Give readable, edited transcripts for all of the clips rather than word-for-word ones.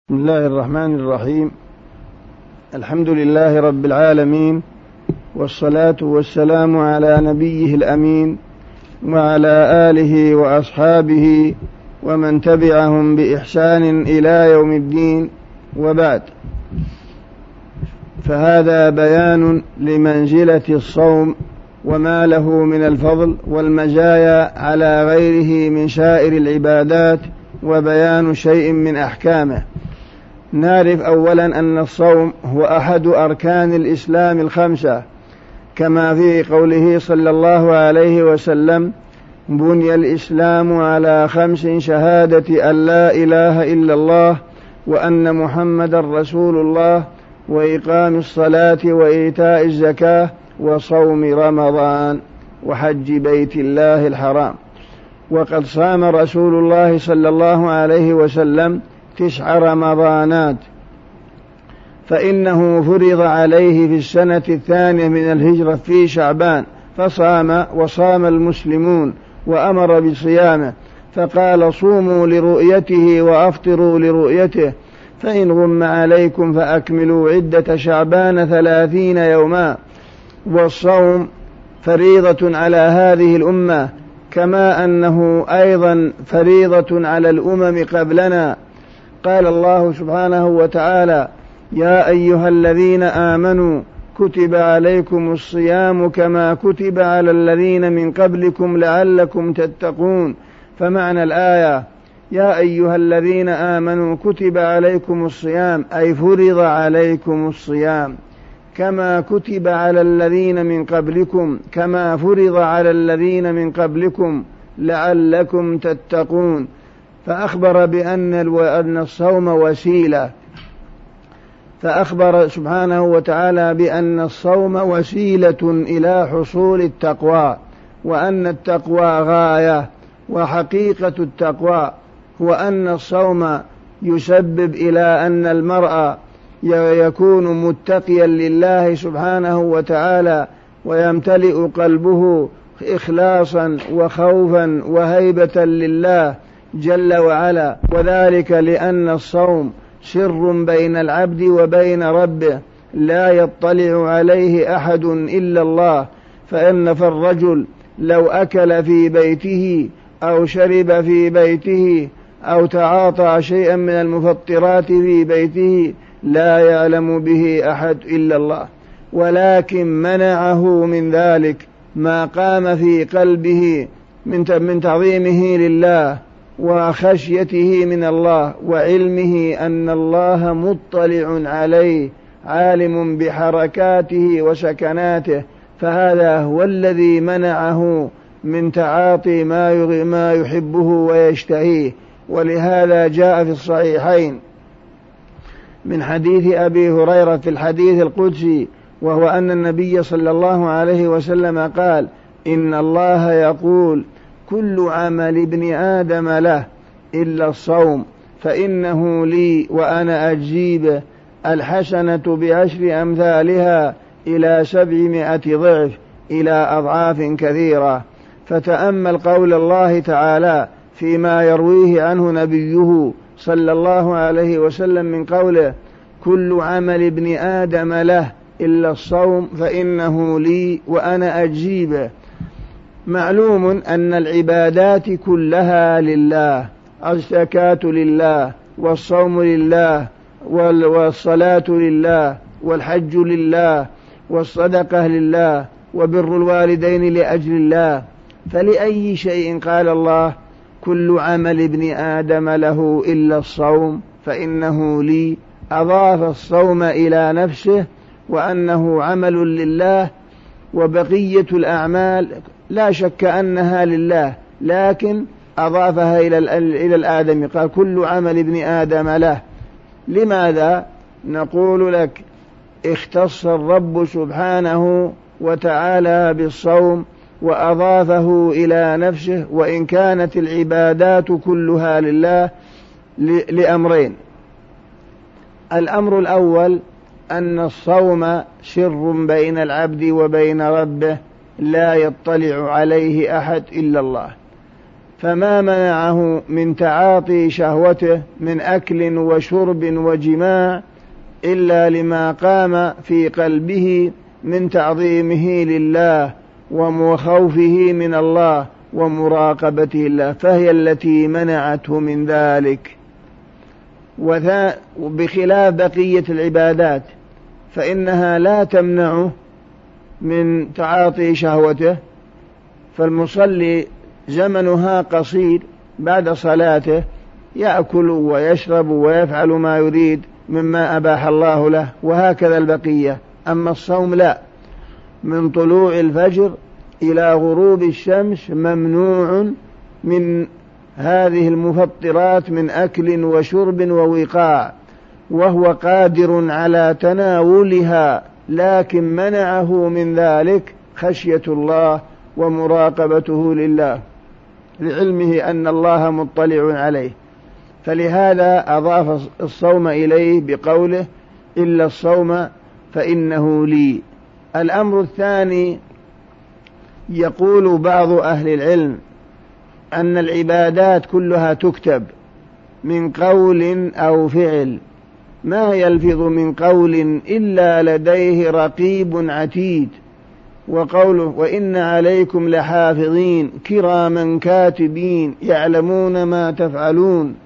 بسم الله الرحمن الرحيم. الحمد لله رب العالمين، والصلاة والسلام على نبيه الأمين وعلى آله وأصحابه ومن تبعهم بإحسان إلى يوم الدين، وبعد، فهذا بيان لمنزلة الصوم وما له من الفضل والمزايا على غيره من سائر العبادات، وبيان شيء من أحكامه. نعرف أولا أن الصوم هو أحد أركان الإسلام الخمسة، كما في قوله صلى الله عليه وسلم: بني الإسلام على 5: شهادة أن لا إله إلا الله وأن محمد رسول الله، وإقام الصلاة وإيتاء الزكاة وصوم رمضان وحج بيت الله الحرام. وقد صام رسول الله صلى الله عليه وسلم 9 رمضانات، فإنه فرض عليه في السنة 2 من الهجرة في شعبان، فصام وصام المسلمون وأمر بصيامه، فقال: صوموا لرؤيته وأفطروا لرؤيته، فإن غم عليكم فأكملوا عدة شعبان 30 يوما. والصوم فريضة على هذه الأمة، كما أنه أيضا فريضة على الأمم قبلنا. قال الله سبحانه وتعالى: يا أيها الذين آمنوا كتب عليكم الصيام كما كتب على الذين من قبلكم لعلكم تتقون. فمعنى الآية: يا أيها الذين آمنوا كتب عليكم الصيام، أي فرض عليكم الصيام، كما كتب على الذين من قبلكم، كما فرض على الذين من قبلكم لعلكم تتقون. فأخبر بأن الصوم وسيلة، فأخبر سبحانه وتعالى بأن الصوم وسيلة إلى حصول التقوى، وأن التقوى غاية. وحقيقة التقوى هو أن الصوم يسبب إلى أن المرء يكون متقيا لله سبحانه وتعالى، ويمتلئ قلبه إخلاصا وخوفا وهيبة لله جل وعلا، وذلك لأن الصوم سر بين العبد وبين ربه لا يطلع عليه أحد إلا الله. فالرجل لو أكل في بيته أو شرب في بيته أو تعاطى شيئا من المفطرات في بيته لا يعلم به أحد إلا الله، ولكن منعه من ذلك ما قام في قلبه من تعظيمه لله وخشيته من الله، وعلمه أن الله مطلع عليه، عالم بحركاته وسكناته، فهذا هو الذي منعه من تعاطي ما يحبه ويشتهيه. ولهذا جاء في الصحيحين من حديث أبي هريرة في الحديث القدسي، وهو أن النبي صلى الله عليه وسلم قال: إن الله يقول: كل عمل ابن آدم له إلا الصوم فإنه لي وأنا أجزي به، الحسنة ب10 أمثالها إلى 700 ضعف إلى أضعاف كثيرة. فتأمل قول الله تعالى فيما يرويه عنه نبيه صلى الله عليه وسلم من قوله: كل عمل ابن آدم له إلا الصوم فإنه لي وأنا أجزي به. معلوم أن العبادات كلها لله، الزكاة لله، والصوم لله، والصلاة لله، والحج لله، والصدقة لله، وبر الوالدين لأجل الله. فلأي شيء قال الله: كل عمل ابن آدم له إلا الصوم فإنه لي؟ أضاف الصوم إلى نفسه وأنه عمل لله، وبقية الأعمال لا شك أنها لله، لكن أضافها إلى الآدم، قال: كل عمل ابن آدم له. لماذا؟ نقول لك: اختص الرب سبحانه وتعالى بالصوم وأضافه إلى نفسه، وإن كانت العبادات كلها لله، لأمرين. الأمر الأول أن الصوم سر بين العبد وبين ربه لا يطلع عليه أحد إلا الله، فما منعه من تعاطي شهوته من أكل وشرب وجماع إلا لما قام في قلبه من تعظيمه لله وخوفه من الله ومراقبته الله، فهي التي منعته من ذلك. وبخلاف بقية العبادات فإنها لا تمنعه من تعاطي شهوته، فالمصلي زمنها قصير، بعد صلاته يأكل ويشرب ويفعل ما يريد مما أباح الله له، وهكذا البقية. أما الصوم لا، من طلوع الفجر إلى غروب الشمس ممنوع من هذه المفطرات من أكل وشرب ووقاع، وهو قادر على تناولها، لكن منعه من ذلك خشية الله ومراقبته لله، لعلمه أن الله مطلع عليه، فلهذا أضاف الصوم إليه بقوله إلا الصوم فإنه لي. الأمر الثاني، يقول بعض أهل العلم أن العبادات كلها تكتب من قول أو فعل، ما يلفظ من قول إلا لديه رقيب عتيد، وقوله وإن عليكم لحافظين كراما كاتبين يعلمون ما تفعلون.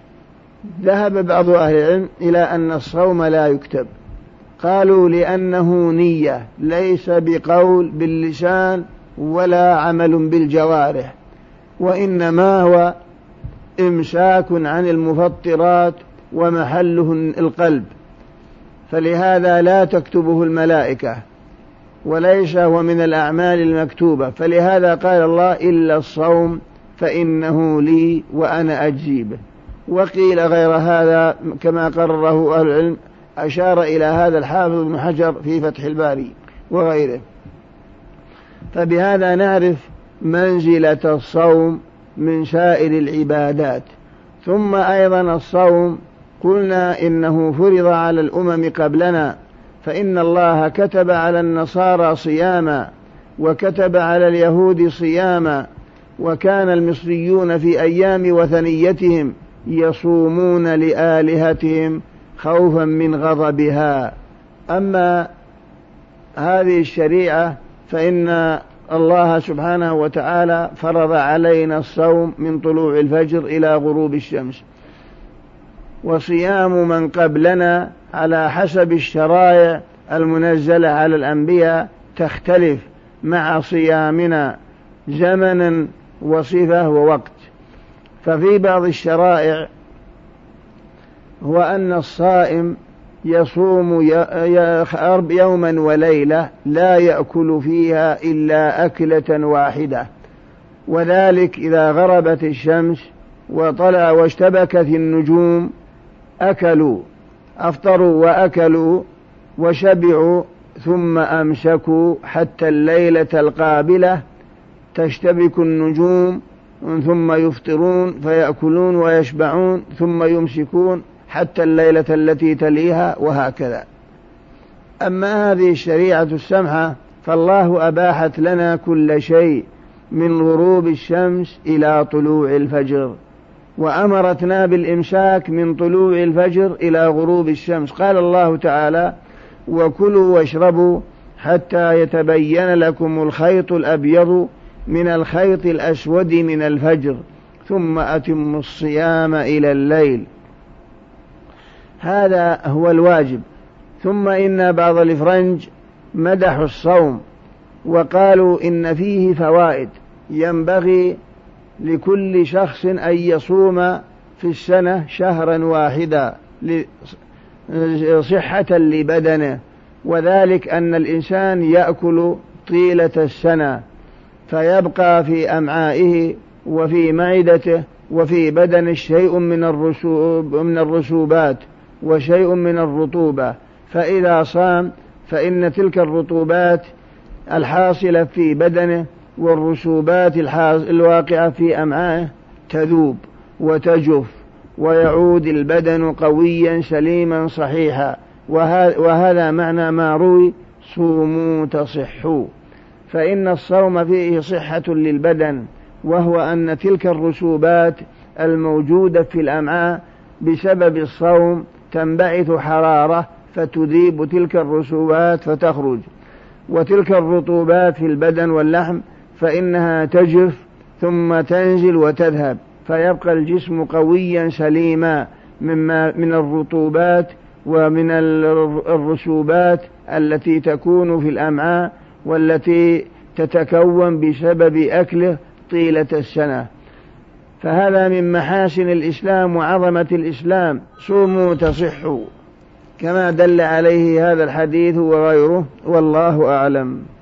ذهب بعض أهل العلم إلى أن الصوم لا يكتب، قالوا لأنه نية، ليس بقول باللسان ولا عمل بالجوارح، وإنما هو إمساك عن المفطرات ومحله القلب، فلهذا لا تكتبه الملائكة وليس هو من الأعمال المكتوبة، فلهذا قال الله إلا الصوم فإنه لي وأنا أجزي به. وقيل غير هذا كما قرره أهل العلم، أشار إلى هذا الحافظ ابن حجر في فتح الباري وغيره. فبهذا نعرف منزلة الصوم من سائر العبادات. ثم أيضا الصوم قلنا إنه فرض على الأمم قبلنا، فإن الله كتب على النصارى صياما وكتب على اليهود صياما، وكان المصريون في أيام وثنيتهم يصومون لآلهتهم خوفا من غضبها. أما هذه الشريعة فإن الله سبحانه وتعالى فرض علينا الصوم من طلوع الفجر إلى غروب الشمس، وصيام من قبلنا على حسب الشرائع المنزلة على الأنبياء تختلف مع صيامنا زمنا وصفة ووقت. ففي بعض الشرائع هو أن الصائم يصوم يوما وليلة لا يأكل فيها إلا أكلة واحدة، وذلك إذا غربت الشمس وطلع واشتبكت النجوم أفطروا وأكلوا وشبعوا، ثم أمسكوا حتى الليلة القابلة تشتبك النجوم، ثم يفطرون فيأكلون ويشبعون، ثم يمسكون حتى الليلة التي تليها، وهكذا. أما هذه الشريعة السمحة فالله أباحت لنا كل شيء من غروب الشمس إلى طلوع الفجر، وأمرتنا بالإمساك من طلوع الفجر إلى غروب الشمس. قال الله تعالى وكلوا واشربوا حتى يتبين لكم الخيط الأبيض من الخيط الأسود من الفجر ثم أتموا الصيام إلى الليل. هذا هو الواجب. ثم إن بعض الإفرنج مدحوا الصوم وقالوا إن فيه فوائد، ينبغي لكل شخص أن يصوم في السنة شهرا واحدا صحة لبدنه، وذلك أن الإنسان يأكل طيلة السنة فيبقى في أمعائه وفي معدته وفي بدنه شيء من الرسوبات وشيء من الرطوبة، فإذا صام فإن تلك الرطوبات الحاصلة في بدنه والرسوبات الواقعة في أمعائه تذوب وتجف، ويعود البدن قويا سليما صحيحا. وهذا معنى ما روي صوموا تصحوا، فإن الصوم فيه صحة للبدن وهو أن تلك الرسوبات الموجودة في الأمعاء بسبب الصوم تنبعث حرارة فتذيب تلك الرسوبات فتخرج، وتلك الرطوبات في البدن واللحم فإنها تجف ثم تنزل وتذهب، فيبقى الجسم قويا سليما من الرطوبات ومن الرسوبات التي تكون في الأمعاء والتي تتكون بسبب أكله طيلة السنة. فهذا من محاسن الإسلام وعظمة الإسلام. صوموا تصحوا، كما دل عليه هذا الحديث وغيره، والله أعلم.